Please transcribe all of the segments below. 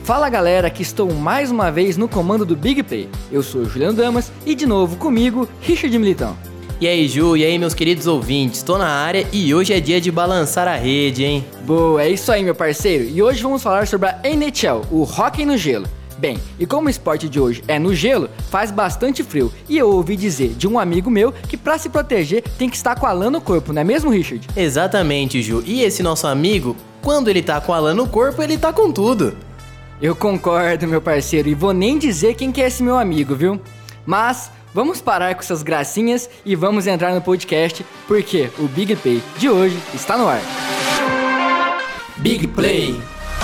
Fala galera, que estou mais uma vez no comando do Big Play. Eu sou o Juliano Damas e de novo comigo, Richard Militão. E aí Ju, e aí meus queridos ouvintes, tô na área e hoje é dia de balançar a rede, hein? Boa, é isso aí meu parceiro, e hoje vamos falar sobre a NHL, o hóquei no gelo. Bem, e como o esporte de hoje é no gelo, faz bastante frio, e eu ouvi dizer de um amigo meu que pra se proteger tem que estar com a lã no corpo, não é mesmo, Richard? Exatamente, Ju, e esse nosso amigo, quando ele tá com a lã no corpo, ele tá com tudo. Eu concordo, meu parceiro, e vou nem dizer quem que é esse meu amigo, viu? Mas vamos parar com essas gracinhas e vamos entrar no podcast, porque o Big Play de hoje está no ar. Big Play.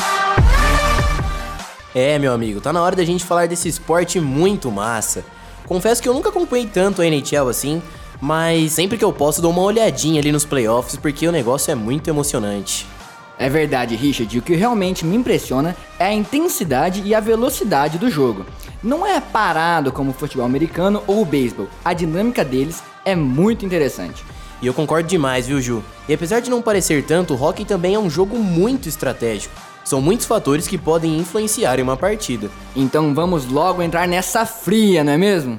É, meu amigo, tá na hora da gente falar desse esporte muito massa. Confesso que eu nunca acompanhei tanto a NHL assim, mas sempre que eu posso dou uma olhadinha ali nos playoffs, porque o negócio é muito emocionante. É verdade, Richard, o que realmente me impressiona é a intensidade e a velocidade do jogo. Não é parado como o futebol americano ou o beisebol, a dinâmica deles é muito interessante. E eu concordo demais, viu, Ju? E apesar de não parecer tanto, o hockey também é um jogo muito estratégico. São muitos fatores que podem influenciar em uma partida. Então vamos logo entrar nessa fria, não é mesmo?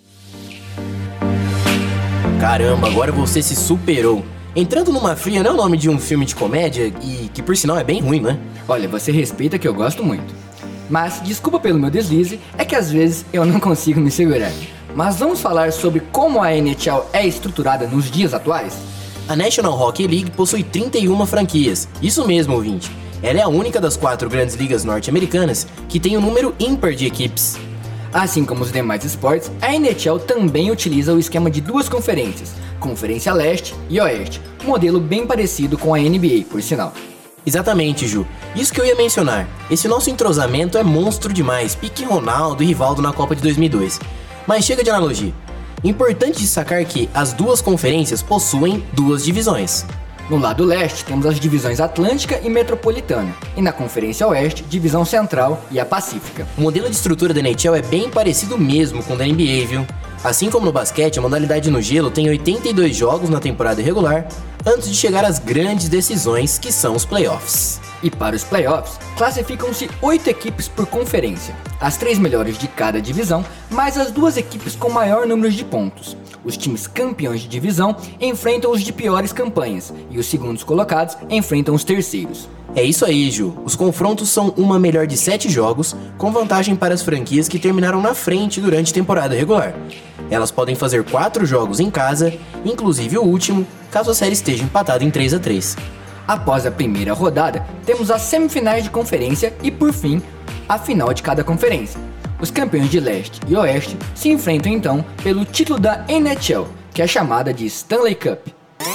Caramba, agora você se superou. Entrando numa fria não é o nome de um filme de comédia e que por sinal é bem ruim, né? Olha, você respeita que eu gosto muito. Mas desculpa pelo meu deslize, é que às vezes eu não consigo me segurar. Mas vamos falar sobre como a NHL é estruturada nos dias atuais? A National Hockey League possui 31 franquias. Isso mesmo, ouvinte. Ela é a única das 4 grandes ligas norte-americanas que tem um número ímpar de equipes. Assim como os demais esportes, a NHL também utiliza o esquema de 2 conferências, Conferência Leste e Oeste, um modelo bem parecido com a NBA, por sinal. Exatamente, Ju. Isso que eu ia mencionar. Esse nosso entrosamento é monstro demais, pique Ronaldo e Rivaldo na Copa de 2002. Mas chega de analogia. Importante destacar que as 2 conferências possuem 2 divisões. No lado leste, temos as divisões Atlântica e Metropolitana, e na Conferência Oeste, Divisão Central e a Pacífica. O modelo de estrutura da NHL é bem parecido mesmo com o da NBA, viu? Assim como no basquete, a modalidade no gelo tem 82 jogos na temporada regular, antes de chegar às grandes decisões, que são os playoffs. E para os playoffs, classificam-se 8 equipes por conferência, as 3 melhores de cada divisão, mais as 2 equipes com maior número de pontos. Os times campeões de divisão enfrentam os de piores campanhas, e os segundos colocados enfrentam os terceiros. É isso aí, Ju. Os confrontos são uma melhor de 7 jogos, com vantagem para as franquias que terminaram na frente durante a temporada regular. Elas podem fazer 4 jogos em casa, inclusive o último, caso a série esteja empatada em 3-3. Após a primeira rodada, temos as semifinais de conferência e, por fim, a final de cada conferência. Os campeões de leste e oeste se enfrentam então pelo título da NHL, que é chamada de Stanley Cup.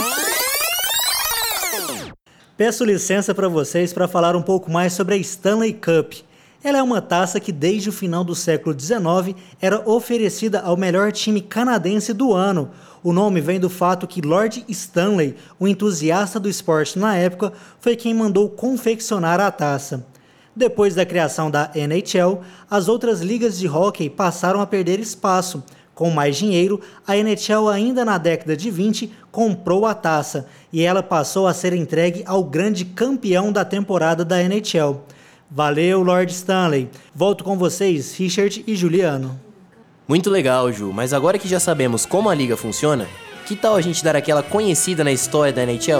Peço licença para vocês para falar um pouco mais sobre a Stanley Cup. Ela é uma taça que desde o final do século XIX era oferecida ao melhor time canadense do ano. O nome vem do fato que Lord Stanley, um entusiasta do esporte na época, foi quem mandou confeccionar a taça. Depois da criação da NHL, as outras ligas de hóquei passaram a perder espaço. Com mais dinheiro, a NHL ainda na década de 20 comprou a taça e ela passou a ser entregue ao grande campeão da temporada da NHL. Valeu, Lord Stanley. Volto com vocês, Richard e Juliano. Muito legal, Ju, mas agora que já sabemos como a liga funciona, que tal a gente dar aquela conhecida na história da NHL?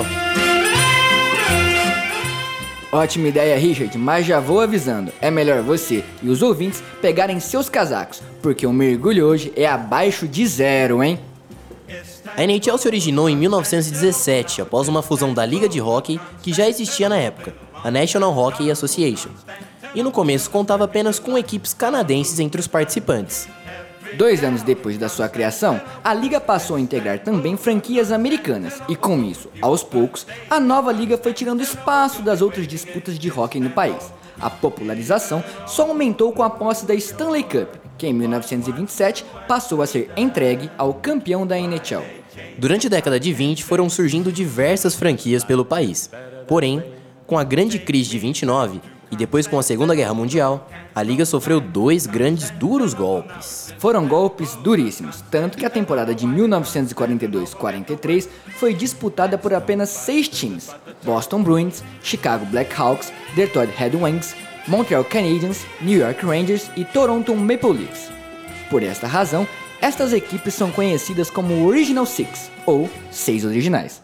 Ótima ideia, Richard, mas já vou avisando, é melhor você e os ouvintes pegarem seus casacos, porque o mergulho hoje é abaixo de 0, hein? A NHL se originou em 1917, após uma fusão da liga de hóquei que já existia na época, a National Hockey Association, e no começo contava apenas com equipes canadenses entre os participantes. 2 anos depois da sua criação, a liga passou a integrar também franquias americanas e com isso, aos poucos, a nova liga foi tirando espaço das outras disputas de hóquei no país. A popularização só aumentou com a posse da Stanley Cup, que em 1927 passou a ser entregue ao campeão da NHL. Durante a década de 20 foram surgindo diversas franquias pelo país, porém, com a grande crise de 29 e depois com a Segunda Guerra Mundial, a liga sofreu 2 grandes duros golpes. Foram golpes duríssimos, tanto que a temporada de 1942-43 foi disputada por apenas 6 times: Boston Bruins, Chicago Blackhawks, Detroit Red Wings, Montreal Canadiens, New York Rangers e Toronto Maple Leafs. Por esta razão, estas equipes são conhecidas como Original Six, ou seis originais.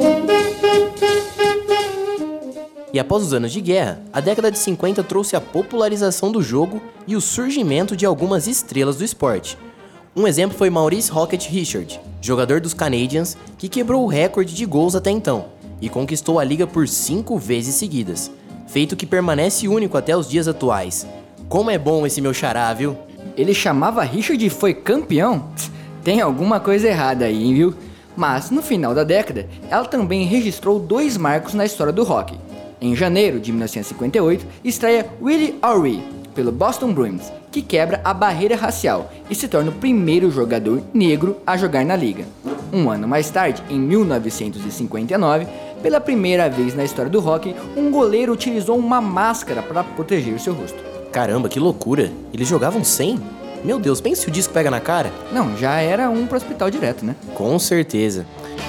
E após os anos de guerra, a década de 50 trouxe a popularização do jogo e o surgimento de algumas estrelas do esporte. Um exemplo foi Maurice Rocket Richard, jogador dos Canadiens, que quebrou o recorde de gols até então e conquistou a liga por 5 vezes seguidas, feito que permanece único até os dias atuais. Como é bom esse meu xará, viu? Ele chamava Richard e foi campeão? Tem alguma coisa errada aí, viu? Mas, no final da década, ela também registrou 2 marcos na história do hockey. Em janeiro de 1958, estreia Willie O'Ree, pelo Boston Bruins, que quebra a barreira racial e se torna o primeiro jogador negro a jogar na liga. Um ano mais tarde, em 1959, pela primeira vez na história do hockey, um goleiro utilizou uma máscara para proteger seu rosto. Caramba, que loucura! Eles jogavam sem? Meu Deus, pense se o disco pega na cara. Não, já era um pro hospital direto, né? Com certeza.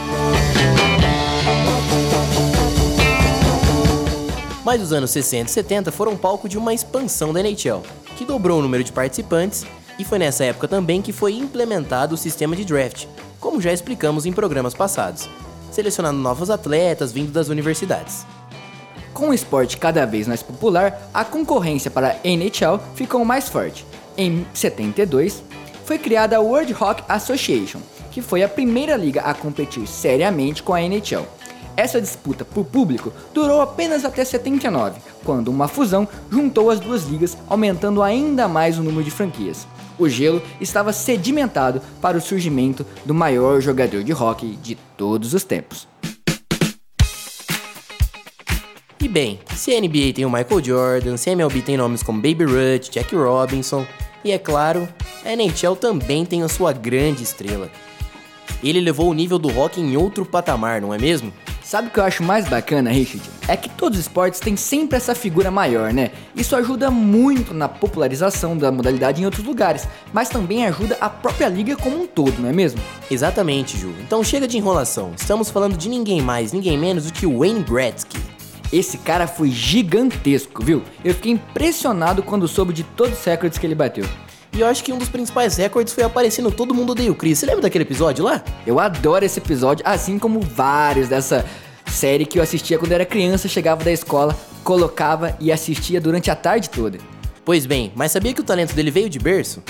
Mas os anos 60 e 70 foram palco de uma expansão da NHL, que dobrou o número de participantes, e foi nessa época também que foi implementado o sistema de draft, como já explicamos em programas passados, selecionando novos atletas vindo das universidades. Com o esporte cada vez mais popular, a concorrência para a NHL ficou mais forte. Em 72, foi criada a World Hockey Association, que foi a primeira liga a competir seriamente com a NHL. Essa disputa por público durou apenas até 79, quando uma fusão juntou as duas ligas, aumentando ainda mais o número de franquias. O gelo estava sedimentado para o surgimento do maior jogador de hóquei de todos os tempos. E bem, se a NBA tem o Michael Jordan, se a MLB tem nomes como Baby Ruth, Jackie Robinson, e é claro, a NHL também tem a sua grande estrela. Ele levou o nível do hockey em outro patamar, não é mesmo? Sabe o que eu acho mais bacana, Richard? É que todos os esportes têm sempre essa figura maior, né? Isso ajuda muito na popularização da modalidade em outros lugares, mas também ajuda a própria liga como um todo, não é mesmo? Exatamente, Ju. Então chega de enrolação. Estamos falando de ninguém mais, ninguém menos do que o Wayne Gretzky. Esse cara foi gigantesco, viu? Eu fiquei impressionado quando soube de todos os recordes que ele bateu. E eu acho que um dos principais recordes foi aparecer no Todo Mundo Odeia o Chris. Você lembra daquele episódio lá? Eu adoro esse episódio, assim como vários dessa série que eu assistia quando era criança, chegava da escola, colocava e assistia durante a tarde toda. Pois bem, mas sabia que o talento dele veio de berço?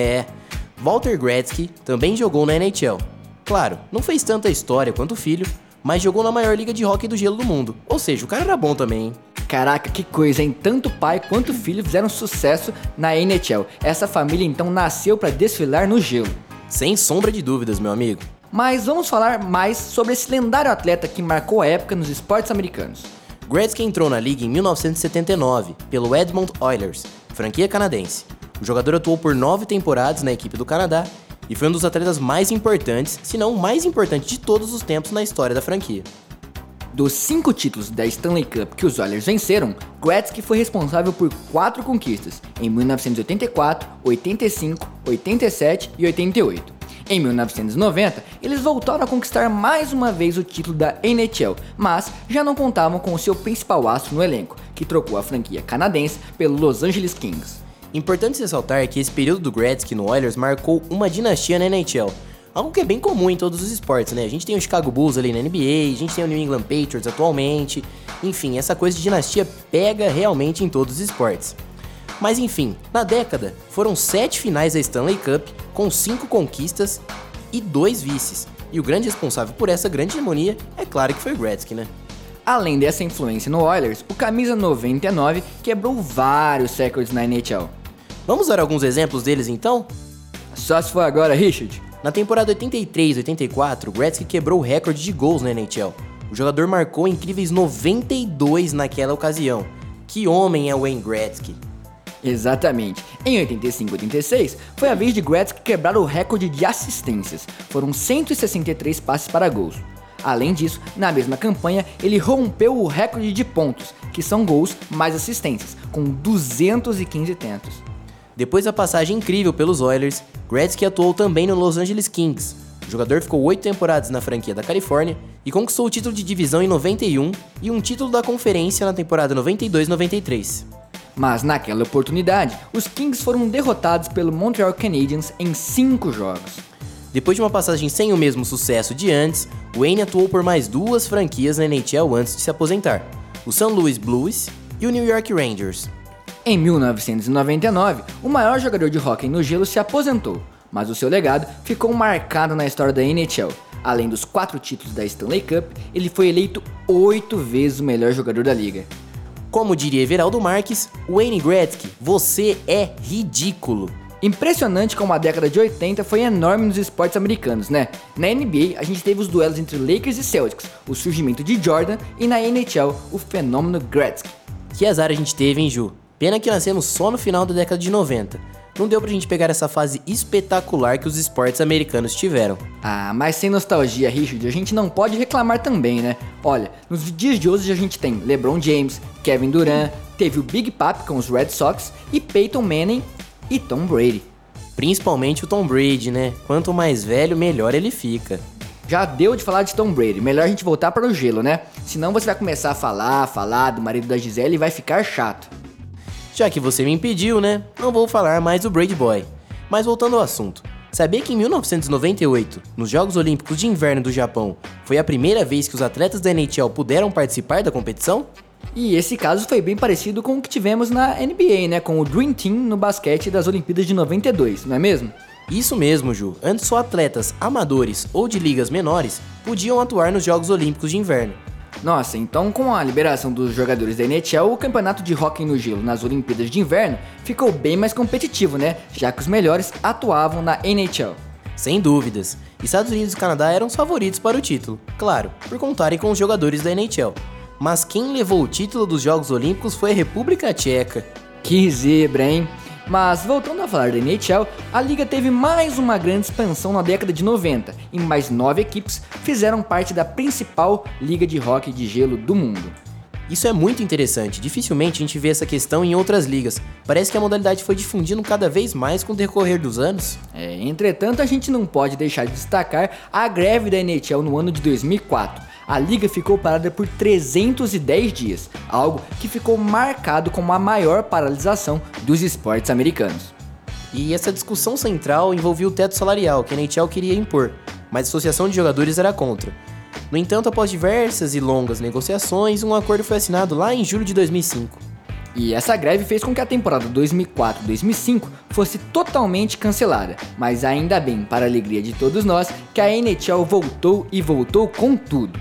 Walter Gretzky também jogou na NHL. Claro, não fez tanta história quanto o filho, mas jogou na maior liga de hóquei do gelo do mundo. Ou seja, o cara era bom também, hein? Caraca, que coisa, hein? Tanto pai quanto filho fizeram sucesso na NHL. Essa família então nasceu para desfilar no gelo. Sem sombra de dúvidas, meu amigo. Mas vamos falar mais sobre esse lendário atleta que marcou a época nos esportes americanos. Gretzky entrou na liga em 1979 pelo Edmonton Oilers, franquia canadense. O jogador atuou por 9 temporadas na equipe do Canadá e foi um dos atletas mais importantes, se não o mais importante de todos os tempos na história da franquia. Dos 5 títulos da Stanley Cup que os Oilers venceram, Gretzky foi responsável por 4 conquistas, em 1984, 85, 87 e 88. Em 1990, eles voltaram a conquistar mais uma vez o título da NHL, mas já não contavam com o seu principal astro no elenco, que trocou a franquia canadense pelo Los Angeles Kings. Importante ressaltar que esse período do Gretzky no Oilers marcou uma dinastia na NHL, algo que é bem comum em todos os esportes, né? A gente tem o Chicago Bulls ali na NBA, a gente tem o New England Patriots atualmente, enfim, essa coisa de dinastia pega realmente em todos os esportes. Mas enfim, na década, foram 7 finais da Stanley Cup, com 5 conquistas e 2 vices. E o grande responsável por essa grande hegemonia, é claro que foi o Gretzky, né? Além dessa influência no Oilers, o camisa 99 quebrou vários recordes na NHL. Vamos dar alguns exemplos deles então? Só se for agora, Richard. Na temporada 83-84, Gretzky quebrou o recorde de gols na NHL. O jogador marcou incríveis 92 naquela ocasião. Que homem é o Wayne Gretzky! Exatamente. Em 85-86, foi a vez de Gretzky quebrar o recorde de assistências. Foram 163 passes para gols. Além disso, na mesma campanha, ele rompeu o recorde de pontos, que são gols mais assistências, com 215 tentos. Depois da passagem incrível pelos Oilers, Gretzky atuou também no Los Angeles Kings. O jogador ficou 8 temporadas na franquia da Califórnia e conquistou o título de divisão em 91 e um título da conferência na temporada 92-93. Mas naquela oportunidade, os Kings foram derrotados pelo Montreal Canadiens em 5 jogos. Depois de uma passagem sem o mesmo sucesso de antes, Wayne atuou por mais 2 franquias na NHL antes de se aposentar, o St. Louis Blues e o New York Rangers. Em 1999, o maior jogador de hóquei no gelo se aposentou, mas o seu legado ficou marcado na história da NHL. Além dos 4 títulos da Stanley Cup, ele foi eleito 8 vezes o melhor jogador da liga. Como diria Everaldo Marques, Wayne Gretzky, você é ridículo. Impressionante como a década de 80 foi enorme nos esportes americanos, né? Na NBA, a gente teve os duelos entre Lakers e Celtics, o surgimento de Jordan, e na NHL, o fenômeno Gretzky. Que azar a gente teve, hein, Ju? Pena que nascemos só no final da década de 90. Não deu pra gente pegar essa fase espetacular que os esportes americanos tiveram. Ah, mas sem nostalgia, Richard, a gente não pode reclamar também, né? Olha, nos dias de hoje a gente tem LeBron James, Kevin Durant, teve o Big Papi com os Red Sox e Peyton Manning e Tom Brady. Principalmente o Tom Brady, né? Quanto mais velho, melhor ele fica. Já deu de falar de Tom Brady, melhor a gente voltar para o gelo, né? Senão você vai começar a falar do marido da Gisele e vai ficar chato. Já que você me impediu, né? Não vou falar mais do Brady Boy. Mas voltando ao assunto, sabia que em 1998, nos Jogos Olímpicos de Inverno do Japão, foi a primeira vez que os atletas da NHL puderam participar da competição? E esse caso foi bem parecido com o que tivemos na NBA, né? Com o Dream Team no basquete das Olimpíadas de 92, não é mesmo? Isso mesmo, Ju. Antes só atletas amadores ou de ligas menores podiam atuar nos Jogos Olímpicos de Inverno. Nossa, então com a liberação dos jogadores da NHL, o campeonato de hóquei no gelo nas Olimpíadas de Inverno ficou bem mais competitivo, né? Já que os melhores atuavam na NHL. Sem dúvidas. Estados Unidos e Canadá eram os favoritos para o título, claro, por contarem com os jogadores da NHL. Mas quem levou o título dos Jogos Olímpicos foi a República Tcheca. Que zebra, hein? Mas voltando a falar da NHL, a liga teve mais uma grande expansão na década de 90 e mais 9 equipes fizeram parte da principal liga de hóquei de gelo do mundo. Isso é muito interessante, dificilmente a gente vê essa questão em outras ligas. Parece que a modalidade foi difundindo cada vez mais com o decorrer dos anos. Entretanto, a gente não pode deixar de destacar a greve da NHL no ano de 2004. A liga ficou parada por 310 dias, algo que ficou marcado como a maior paralisação dos esportes americanos. E essa discussão central envolvia o teto salarial que a NHL queria impor, mas a associação de jogadores era contra. No entanto, após diversas e longas negociações, um acordo foi assinado lá em julho de 2005. E essa greve fez com que a temporada 2004-2005 fosse totalmente cancelada, mas ainda bem, para a alegria de todos nós, que a NHL voltou e voltou com tudo.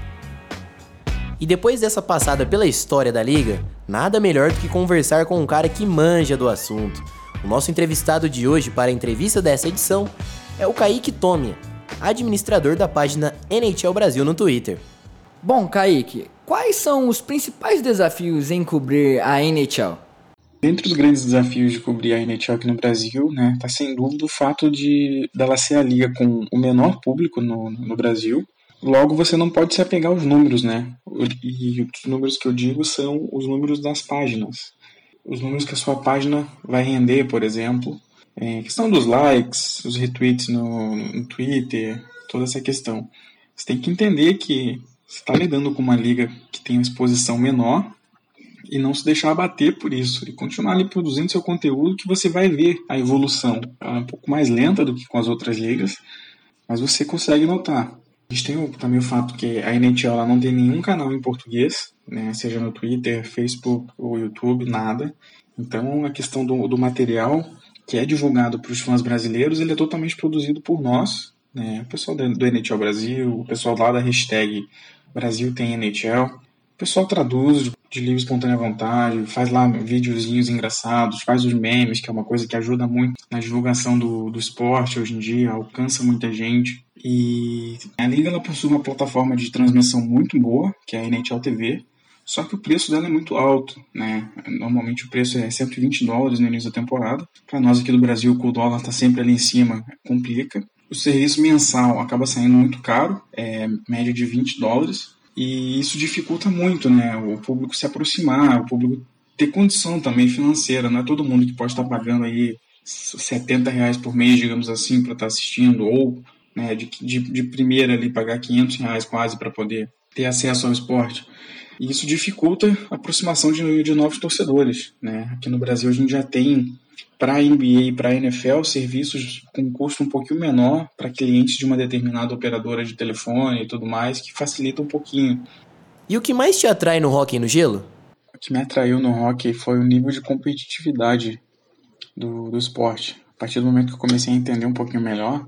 E depois dessa passada pela história da liga, nada melhor do que conversar com um cara que manja do assunto. O nosso entrevistado de hoje para a entrevista dessa edição é o Kaique Tomia, administrador da página NHL Brasil no Twitter. Bom, Kaique, quais são os principais desafios em cobrir a NHL? Dentre os grandes desafios de cobrir a NHL aqui no Brasil, né, tá sem dúvida o fato dela ser a liga com o menor público no Brasil. Logo, você não pode se apegar aos números, né? E os números que eu digo são os números das páginas. Os números que a sua página vai render, por exemplo. Questão dos likes, os retweets no Twitter, toda essa questão. Você tem que entender que você está lidando com uma liga que tem uma exposição menor e não se deixar abater por isso. E continuar ali produzindo seu conteúdo que você vai ver a evolução. Ela é um pouco mais lenta do que com as outras ligas, mas você consegue notar. A gente tem também o fato que a NHL ela não tem nenhum canal em português, né, seja no Twitter, Facebook ou YouTube, nada. Então a questão do material que é divulgado para os fãs brasileiros, ele é totalmente produzido por nós, né, o pessoal do NHL Brasil, o pessoal lá da hashtag Brasil tem NHL. O pessoal traduz de livre espontânea vontade, faz lá videozinhos engraçados, faz os memes, que é uma coisa que ajuda muito na divulgação do esporte hoje em dia, alcança muita gente. E a liga ela possui uma plataforma de transmissão muito boa, que é a NHL TV, só que o preço dela é muito alto, né? Normalmente o preço é $120 no início da temporada. Para nós aqui do Brasil, que o dólar está sempre ali em cima, complica. O serviço mensal acaba saindo muito caro, média de $20, e isso dificulta muito, né? O público se aproximar, o público ter condição também financeira. Não é todo mundo que pode estar pagando aí R$70 por mês, digamos assim, para estar assistindo, ou né, de primeira ali pagar R$500 quase para poder ter acesso ao esporte. E isso dificulta a aproximação de novos torcedores, né? Aqui no Brasil a gente já tem, para a NBA e para a NFL, serviços com custo um pouquinho menor para clientes de uma determinada operadora de telefone e tudo mais, que facilita um pouquinho. E o que mais te atrai no hóquei no gelo? O que me atraiu no hóquei foi o nível de competitividade do esporte. A partir do momento que eu comecei a entender um pouquinho melhor,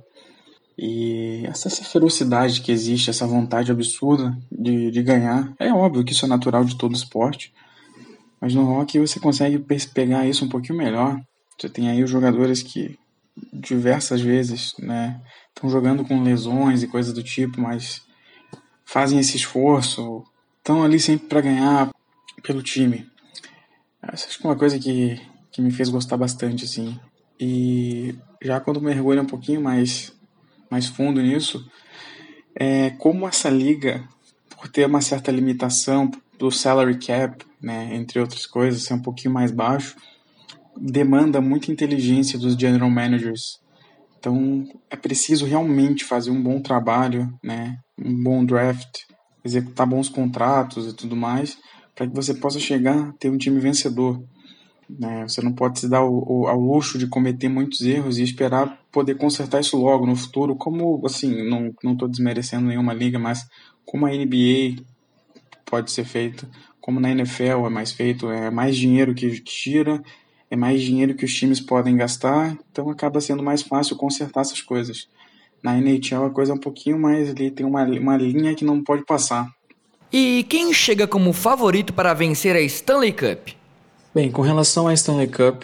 e essa ferocidade que existe, essa vontade absurda de ganhar, é óbvio que isso é natural de todo esporte, mas no hóquei você consegue pegar isso um pouquinho melhor. Você tem aí os jogadores que diversas vezes, né, estão jogando com lesões e coisas do tipo, mas fazem esse esforço, estão ali sempre para ganhar pelo time. Essa acho que é uma coisa que me fez gostar bastante, assim. E já quando mergulho um pouquinho mais fundo nisso, como essa liga, por ter uma certa limitação do salary cap, né, entre outras coisas, ser um pouquinho mais baixo, demanda muita inteligência dos general managers. Então é preciso realmente fazer um bom trabalho, né, um bom draft, executar bons contratos e tudo mais, para que você possa chegar a ter um time vencedor. Você não pode se dar ao luxo de cometer muitos erros e esperar poder consertar isso logo no futuro, como, assim, não estou desmerecendo nenhuma liga, mas como a NBA pode ser feito, como na NFL é mais feito, é mais dinheiro que tira, é mais dinheiro que os times podem gastar, então acaba sendo mais fácil consertar essas coisas. Na NHL a coisa é um pouquinho mais ali, tem uma linha que não pode passar. E quem chega como favorito para vencer a Stanley Cup? Bem, com relação à Stanley Cup,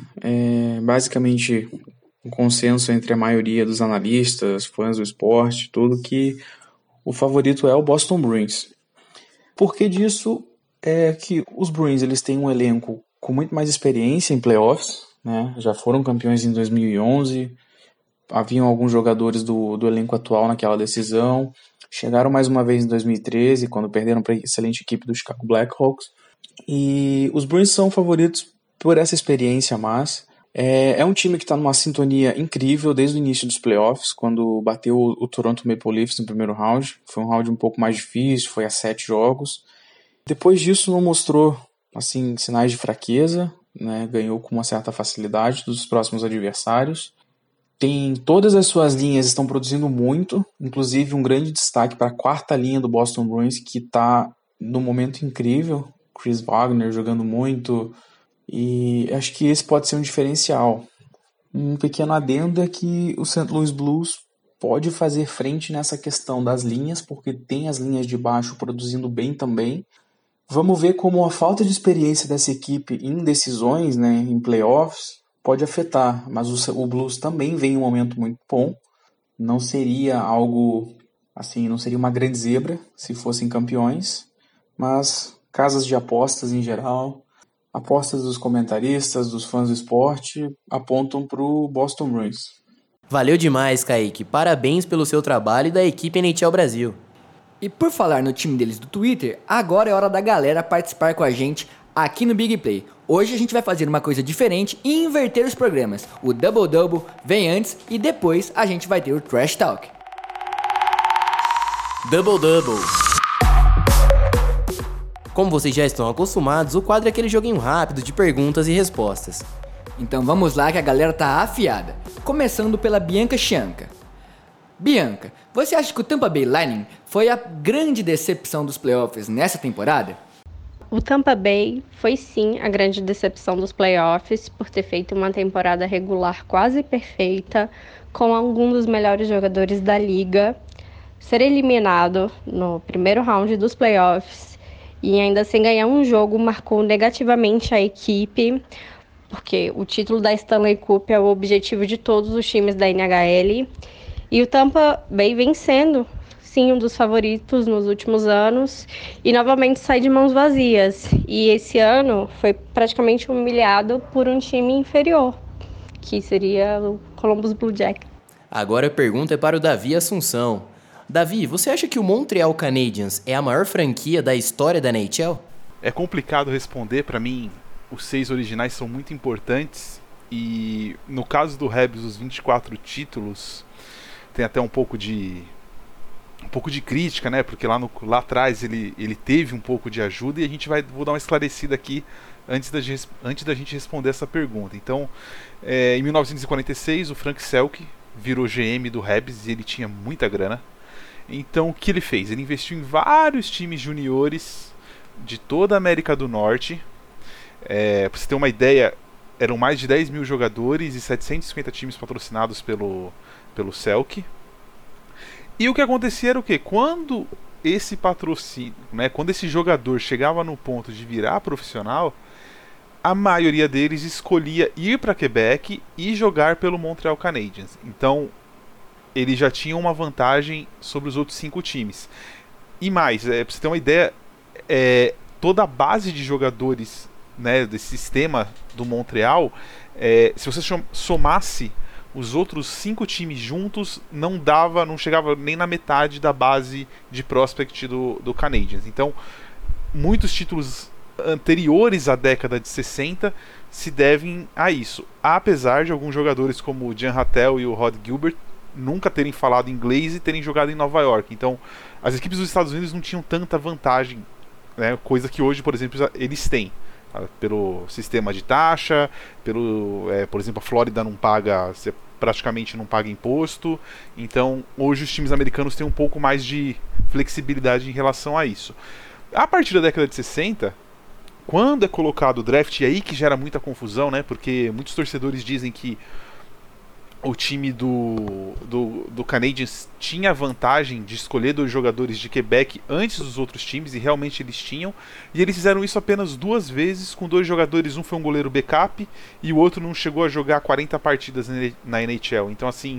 basicamente um consenso entre a maioria dos analistas, fãs do esporte, tudo, que o favorito é o Boston Bruins. Por que disso? É que os Bruins eles têm um elenco com muito mais experiência em playoffs, né? Já foram campeões em 2011, haviam alguns jogadores do elenco atual naquela decisão, chegaram mais uma vez em 2013, quando perderam para a excelente equipe do Chicago Blackhawks. E os Bruins são favoritos por essa experiência, mas é um time que está numa sintonia incrível desde o início dos playoffs, quando bateu o Toronto Maple Leafs no primeiro round. Foi um round um pouco mais difícil, foi a 7 jogos. Depois disso não mostrou assim, sinais de fraqueza, né? Ganhou com uma certa facilidade dos próximos adversários. Todas as suas linhas estão produzindo muito, inclusive um grande destaque para a quarta linha do Boston Bruins, que está num momento incrível. Chris Wagner jogando muito, e acho que esse pode ser um diferencial. Um pequeno adendo é que o St. Louis Blues pode fazer frente nessa questão das linhas, porque tem as linhas de baixo produzindo bem também. Vamos ver como a falta de experiência dessa equipe em decisões, né, em playoffs, pode afetar, mas o Blues também vem em um momento muito bom. Não seria algo assim, não seria uma grande zebra se fossem campeões, mas casas de apostas em geral, apostas dos comentaristas, dos fãs do esporte, apontam para o Boston Bruins. Valeu demais, Kaique. Parabéns pelo seu trabalho e da equipe NHL Brasil. E por falar no time deles do Twitter, agora é hora da galera participar com a gente aqui no Big Play. Hoje a gente vai fazer uma coisa diferente e inverter os programas. O Double Double vem antes e depois a gente vai ter o Trash Talk. Double Double. Como vocês já estão acostumados, o quadro é aquele joguinho rápido de perguntas e respostas. Então vamos lá que a galera tá afiada. Começando pela Bianca Chianca. Bianca, você acha que o Tampa Bay Lightning foi a grande decepção dos playoffs nessa temporada? O Tampa Bay foi sim a grande decepção dos playoffs por ter feito uma temporada regular quase perfeita, com alguns dos melhores jogadores da liga, ser eliminado no primeiro round dos playoffs e ainda sem ganhar um jogo marcou negativamente a equipe, porque o título da Stanley Cup é o objetivo de todos os times da NHL, e o Tampa Bay vem sendo, sim, um dos favoritos nos últimos anos, e novamente sai de mãos vazias, e esse ano foi praticamente humilhado por um time inferior, que seria o Columbus Blue Jackets. Agora a pergunta é para o Davi Assunção. Davi, você acha que o Montreal Canadiens é a maior franquia da história da NHL? É complicado responder, para mim os 6 originais são muito importantes e no caso do Habs os 24 títulos tem até um pouco de um pouco de crítica, né? Porque lá atrás ele teve um pouco de ajuda, e vou dar uma esclarecida aqui antes da gente responder essa pergunta. Então, em 1946, o Frank Selke virou GM do Rebs e ele tinha muita grana. Então, o que ele fez? Ele investiu em vários times juniores de toda a América do Norte. Para você ter uma ideia, eram mais de 10 mil jogadores e 750 times patrocinados pelo Selke. E o que acontecia era o quê? Quando esse patrocínio, né, quando esse jogador chegava no ponto de virar profissional, a maioria deles escolhia ir para Quebec e jogar pelo Montreal Canadiens. Então, ele já tinha uma vantagem sobre os outros 5 times. E mais, para você ter uma ideia, toda a base de jogadores, né, desse sistema do Montreal, se você somasse os outros 5 times juntos, não chegava nem na metade da base de prospect do Canadiens. Então, muitos títulos anteriores à década de 60 se devem a isso. Apesar de alguns jogadores como o Jan Rattel e o Rod Gilbert nunca terem falado inglês e terem jogado em Nova York. Então, as equipes dos Estados Unidos não tinham tanta vantagem, né, coisa que hoje, por exemplo, eles têm. Pelo sistema de taxa, por exemplo, a Flórida você praticamente não paga imposto. Então, hoje os times americanos têm um pouco mais de flexibilidade em relação a isso. A partir da década de 60, quando é colocado o draft, e aí que gera muita confusão, né? Porque muitos torcedores dizem que o time do Canadiens tinha a vantagem de escolher 2 jogadores de Quebec antes dos outros times, e realmente eles tinham. E eles fizeram isso apenas 2 vezes, com 2 jogadores. Um foi um goleiro backup e o outro não chegou a jogar 40 partidas na NHL. Então, assim,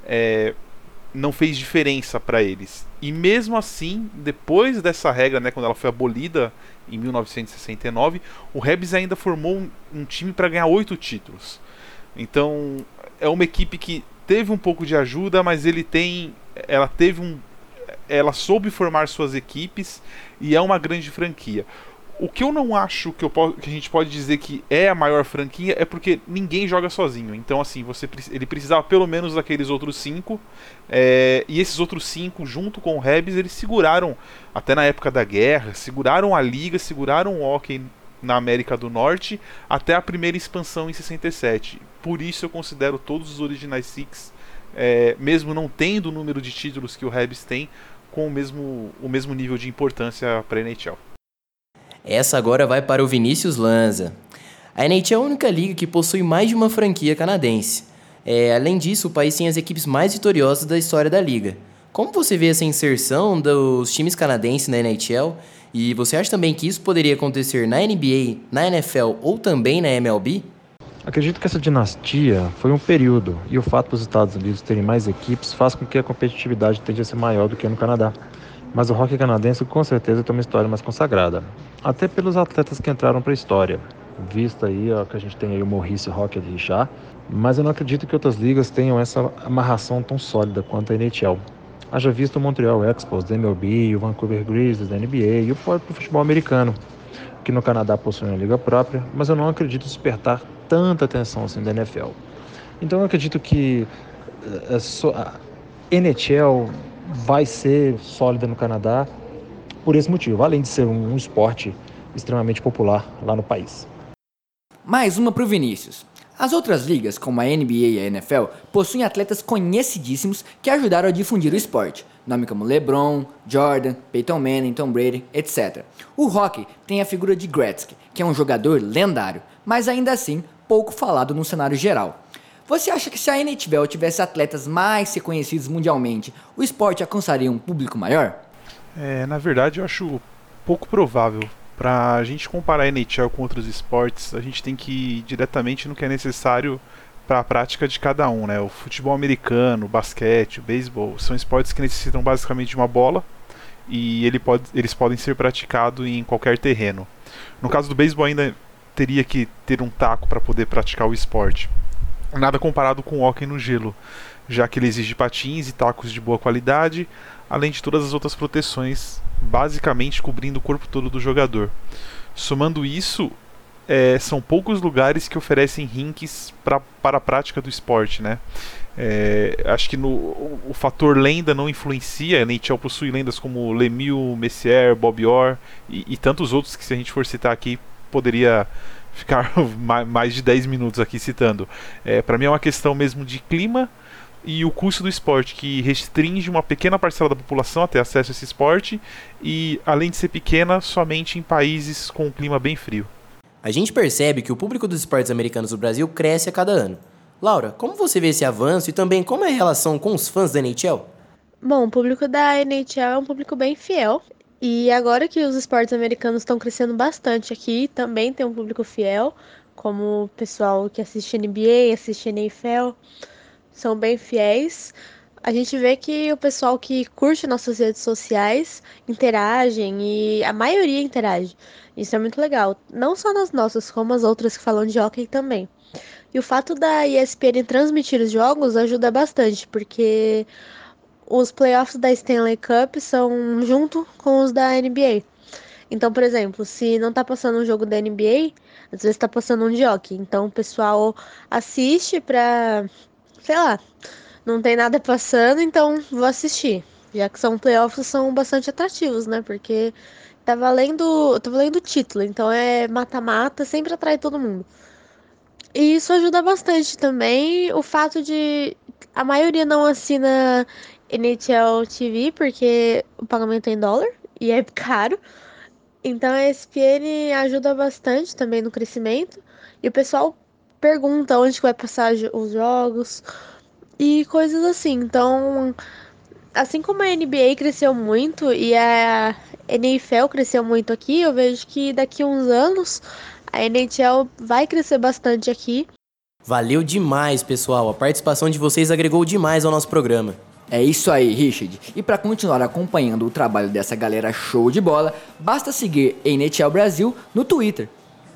não fez diferença para eles. E mesmo assim, depois dessa regra, né, quando ela foi abolida em 1969, o Rebs ainda formou um time para ganhar 8 títulos. Então, é uma equipe que teve um pouco de ajuda, mas ela soube formar suas equipes e é uma grande franquia. O que eu não acho que a gente pode dizer que é a maior franquia é porque ninguém joga sozinho. Então, assim, ele precisava pelo menos daqueles outros 5, e esses outros 5, junto com o Rebs, eles seguraram, até na época da guerra, seguraram a liga, seguraram o hockey na América do Norte até a primeira expansão em 67. Por isso eu considero todos os Original Six, mesmo não tendo o número de títulos que o Rebs tem, com o mesmo nível de importância para a NHL. Essa agora vai para o Vinícius Lanza. A NHL é a única liga que possui mais de uma franquia canadense. Além disso, o país tem as equipes mais vitoriosas da história da liga. Como você vê essa inserção dos times canadenses na NHL? E você acha também que isso poderia acontecer na NBA, na NFL ou também na MLB? Acredito que essa dinastia foi um período, e o fato dos Estados Unidos terem mais equipes faz com que a competitividade tende a ser maior do que no Canadá. Mas o hockey canadense com certeza tem uma história mais consagrada, até pelos atletas que entraram para a história. Visto aí, que a gente tem aí o Maurice Hockey de Richard, mas eu não acredito que outras ligas tenham essa amarração tão sólida quanto a NHL. Haja visto o Montreal Expos da MLB, o Vancouver Grizzlies da NBA e o próprio futebol americano, que no Canadá possui uma liga própria, mas eu não acredito despertar tanta atenção assim da NFL. Então eu acredito que a NHL vai ser sólida no Canadá por esse motivo, além de ser um esporte extremamente popular lá no país. Mais uma pro Vinícius. As outras ligas, como a NBA e a NFL, possuem atletas conhecidíssimos que ajudaram a difundir o esporte. Nomes como LeBron, Jordan, Peyton Manning, Tom Brady, etc. O hockey tem a figura de Gretzky, que é um jogador lendário, mas ainda assim pouco falado no cenário geral. Você acha que se a NHL tivesse atletas mais reconhecidos mundialmente, o esporte alcançaria um público maior? Na verdade, eu acho pouco provável. Para a gente comparar a NHL com outros esportes, a gente tem que ir diretamente no que é necessário para a prática de cada um, né? O futebol americano, o basquete, o beisebol, são esportes que necessitam basicamente de uma bola e eles podem ser praticados em qualquer terreno. No caso do beisebol, ainda teria que ter um taco para poder praticar o esporte. Nada comparado com o hóquei no gelo, já que ele exige patins e tacos de boa qualidade, além de todas as outras proteções, basicamente cobrindo o corpo todo do jogador. Somando isso, são poucos lugares que oferecem rinks para a prática do esporte, né? Acho que o fator lenda não influencia. A NHL possui lendas como Lemieux, Messier, Bob Orr e tantos outros que, se a gente for citar aqui, poderia ficar mais de 10 minutos aqui citando. Para mim é uma questão mesmo de clima e o custo do esporte, que restringe uma pequena parcela da população a ter acesso a esse esporte, e além de ser pequena, somente em países com um clima bem frio. A gente percebe que o público dos esportes americanos no Brasil cresce a cada ano. Laura, como você vê esse avanço e também como é a relação com os fãs da NHL? Bom, o público da NHL é um público bem fiel. E agora que os esportes americanos estão crescendo bastante aqui, também tem um público fiel, como o pessoal que assiste NBA, assiste NFL, são bem fiéis. A gente vê que o pessoal que curte nossas redes sociais interagem, e a maioria interage. Isso é muito legal, não só nas nossas, como as outras que falam de hockey também. E o fato da ESPN transmitir os jogos ajuda bastante, porque os playoffs da Stanley Cup são junto com os da NBA. Então, por exemplo, se não tá passando um jogo da NBA, às vezes tá passando um de hockey. Então o pessoal assiste pra, sei lá, não tem nada passando, então vou assistir. Já que são playoffs, são bastante atrativos, né? Porque tá valendo o título, então é mata-mata, sempre atrai todo mundo. E isso ajuda bastante também o fato de a maioria não assina NHL TV, porque o pagamento é em dólar e é caro. Então a ESPN ajuda bastante também no crescimento. E o pessoal pergunta onde que vai passar os jogos e coisas assim. Então, assim como a NBA cresceu muito e a NFL cresceu muito aqui, eu vejo que daqui a uns anos a NHL vai crescer bastante aqui. Valeu demais, pessoal. A participação de vocês agregou demais ao nosso programa. É isso aí, Richard. E para continuar acompanhando o trabalho dessa galera show de bola, basta seguir NHL Brasil no Twitter.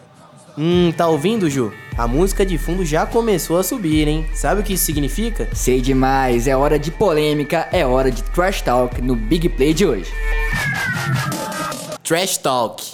Tá ouvindo, Ju? A música de fundo já começou a subir, hein? Sabe o que isso significa? Sei demais, é hora de polêmica, é hora de Trash Talk no Big Play de hoje. Trash Talk.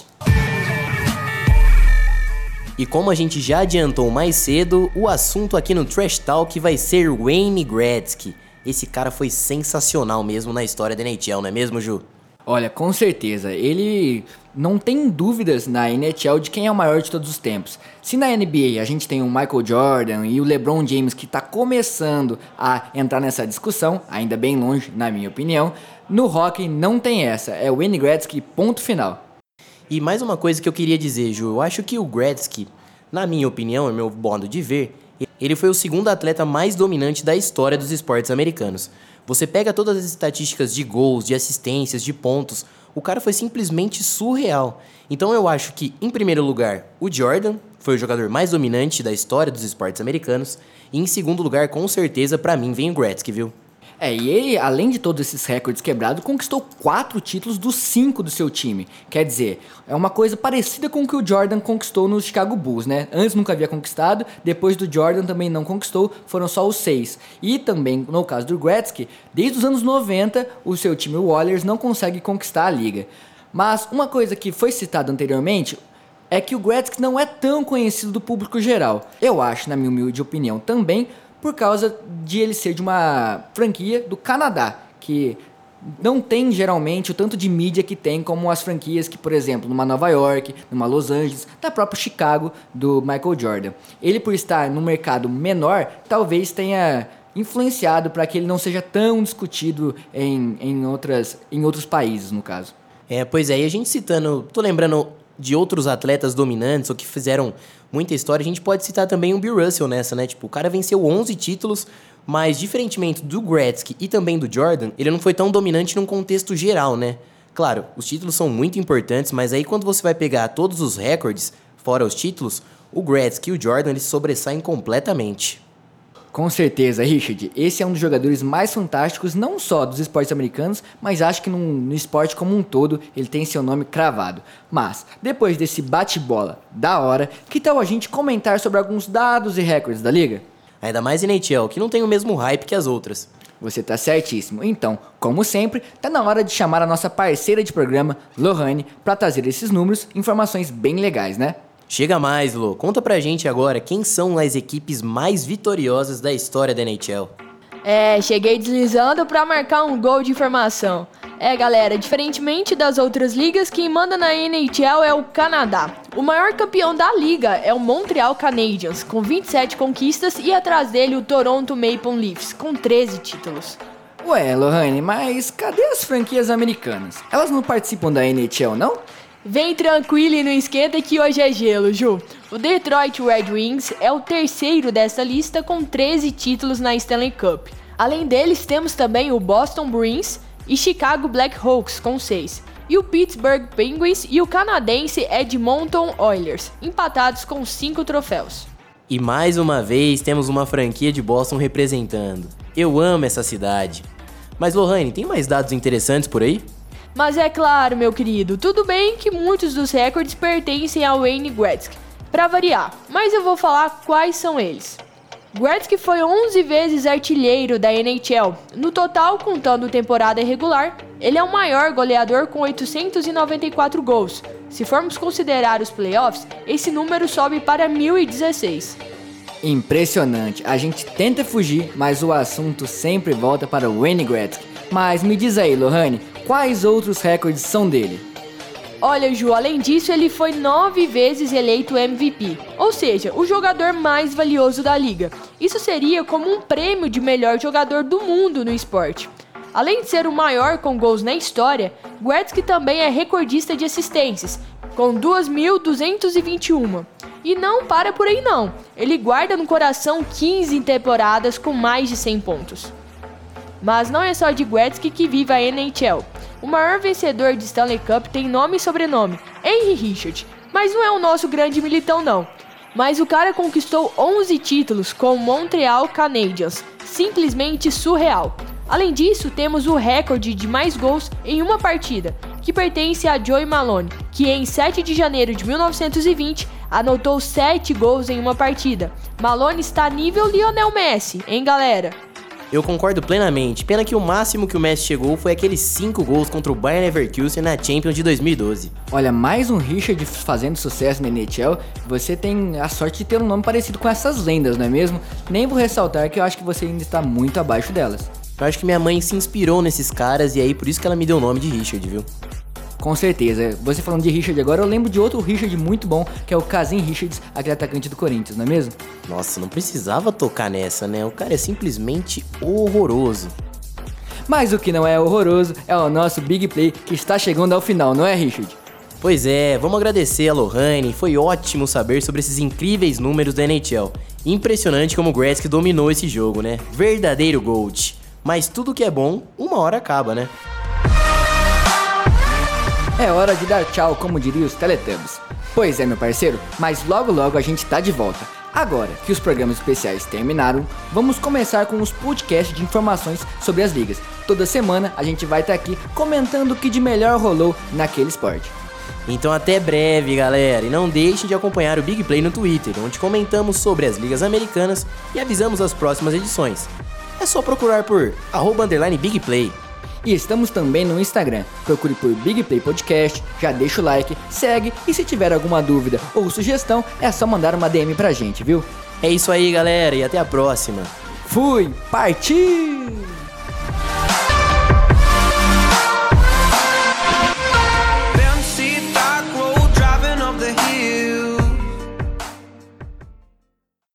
E como a gente já adiantou mais cedo, o assunto aqui no Trash Talk vai ser Wayne Gretzky. Esse cara foi sensacional mesmo na história da NHL, não é mesmo, Ju? Olha, com certeza, ele não tem dúvidas na NHL de quem é o maior de todos os tempos. Se na NBA a gente tem o Michael Jordan e o LeBron James, que está começando a entrar nessa discussão, ainda bem longe, na minha opinião, no hockey não tem essa, é o Wayne Gretzky, ponto final. E mais uma coisa que eu queria dizer, Ju, eu acho que o Gretzky, na minha opinião, é meu modo de ver, ele foi o segundo atleta mais dominante da história dos esportes americanos. Você pega todas as estatísticas de gols, de assistências, de pontos, o cara foi simplesmente surreal. Então eu acho que, em primeiro lugar, o Jordan foi o jogador mais dominante da história dos esportes americanos, e em segundo lugar, com certeza, pra mim, vem o Gretzky, viu? E ele, além de todos esses recordes quebrados, conquistou 4 títulos dos 5 do seu time. Quer dizer, é uma coisa parecida com o que o Jordan conquistou no Chicago Bulls, né? Antes nunca havia conquistado, depois do Jordan também não conquistou, foram só os 6. E também, no caso do Gretzky, desde os anos 90, o seu time, o Oilers, não consegue conquistar a liga. Mas uma coisa que foi citada anteriormente é que o Gretzky não é tão conhecido do público geral. Eu acho, na minha humilde opinião também, por causa de ele ser de uma franquia do Canadá, que não tem geralmente o tanto de mídia que tem como as franquias que, por exemplo, numa Nova York, numa Los Angeles, na própria Chicago do Michael Jordan. Ele, por estar num mercado menor, talvez tenha influenciado para que ele não seja tão discutido em outros países, no caso. Pois é, e a gente citando, tô lembrando de outros atletas dominantes ou que fizeram muita história, a gente pode citar também o Bill Russell nessa, né? Tipo, o cara venceu 11 títulos, mas diferentemente do Gretzky e também do Jordan, ele não foi tão dominante num contexto geral, né? Claro, os títulos são muito importantes, mas aí quando você vai pegar todos os recordes, fora os títulos, o Gretzky e o Jordan, eles sobressaem completamente. Com certeza, Richard, esse é um dos jogadores mais fantásticos, não só dos esportes americanos, mas acho que no esporte como um todo ele tem seu nome cravado. Mas, depois desse bate-bola da hora, que tal a gente comentar sobre alguns dados e recordes da liga? Ainda mais NHL, que não tem o mesmo hype que as outras. Você tá certíssimo. Então, como sempre, tá na hora de chamar a nossa parceira de programa, Lohane, para trazer esses números e informações bem legais, né? Chega mais, Lô. Conta pra gente agora quem são as equipes mais vitoriosas da história da NHL. Cheguei deslizando pra marcar um gol de informação. Galera, diferentemente das outras ligas, quem manda na NHL é o Canadá. O maior campeão da liga é o Montreal Canadiens, com 27 conquistas, e atrás dele o Toronto Maple Leafs, com 13 títulos. Ué, Lohane, mas cadê as franquias americanas? Elas não participam da NHL, não? Vem tranquilo e não esquenta que hoje é gelo, Ju. O Detroit Red Wings é o terceiro dessa lista com 13 títulos na Stanley Cup. Além deles, temos também o Boston Bruins e Chicago Blackhawks com 6. E o Pittsburgh Penguins e o canadense Edmonton Oilers, empatados com 5 troféus. E mais uma vez temos uma franquia de Boston representando. Eu amo essa cidade. Mas Lohane, tem mais dados interessantes por aí? Mas é claro, meu querido, tudo bem que muitos dos recordes pertencem a Wayne Gretzky, pra variar, mas eu vou falar quais são eles. Gretzky foi 11 vezes artilheiro da NHL. No total, contando temporada regular, ele é o maior goleador com 894 gols. Se formos considerar os playoffs, esse número sobe para 1016. Impressionante, a gente tenta fugir, mas o assunto sempre volta para o Wayne Gretzky. Mas me diz aí, Lohane, quais outros recordes são dele? Olha, Ju, além disso, ele foi 9 vezes eleito MVP, ou seja, o jogador mais valioso da liga. Isso seria como um prêmio de melhor jogador do mundo no esporte. Além de ser o maior com gols na história, Gretzky também é recordista de assistências, com 2.221. E não para por aí não, ele guarda no coração 15 temporadas com mais de 100 pontos. Mas não é só de Gretzky que vive a NHL. O maior vencedor de Stanley Cup tem nome e sobrenome, Henry Richard, mas não é o nosso grande militão não. Mas o cara conquistou 11 títulos com o Montreal Canadiens, simplesmente surreal. Além disso, temos o recorde de mais gols em uma partida, que pertence a Joey Malone, que em 7 de janeiro de 1920 anotou 7 gols em uma partida. Malone está nível Lionel Messi, hein galera? Eu concordo plenamente, pena que o máximo que o Messi chegou foi aqueles 5 gols contra o Bayern Leverkusen na Champions de 2012. Olha, mais um Richard fazendo sucesso na NHL, você tem a sorte de ter um nome parecido com essas lendas, não é mesmo? Nem vou ressaltar que eu acho que você ainda está muito abaixo delas. Eu acho que minha mãe se inspirou nesses caras e aí por isso que ela me deu o nome de Richard, viu? Com certeza, você falando de Richard agora, eu lembro de outro Richard muito bom, que é o Kazim Richards, aquele atacante do Corinthians, não é mesmo? Nossa, não precisava tocar nessa, né? O cara é simplesmente horroroso. Mas o que não é horroroso é o nosso Big Play, que está chegando ao final, não é, Richard? Pois é, vamos agradecer a Lohane, foi ótimo saber sobre esses incríveis números da NHL. Impressionante como o Gretzky dominou esse jogo, né? Verdadeiro GOAT. Mas tudo que é bom, uma hora acaba, né? É hora de dar tchau, como diriam os Teletubbies. Pois é, meu parceiro, mas logo logo a gente tá de volta. Agora que os programas especiais terminaram, vamos começar com os podcasts de informações sobre as ligas. Toda semana a gente vai estar aqui comentando o que de melhor rolou naquele esporte. Então até breve, galera, e não deixem de acompanhar o Big Play no Twitter, onde comentamos sobre as ligas americanas e avisamos as próximas edições. É só procurar por @BigPlay. E estamos também no Instagram, procure por Big Play Podcast, já deixa o like, segue e se tiver alguma dúvida ou sugestão é só mandar uma DM pra gente, viu? É isso aí, galera, e até a próxima. Fui, partiu!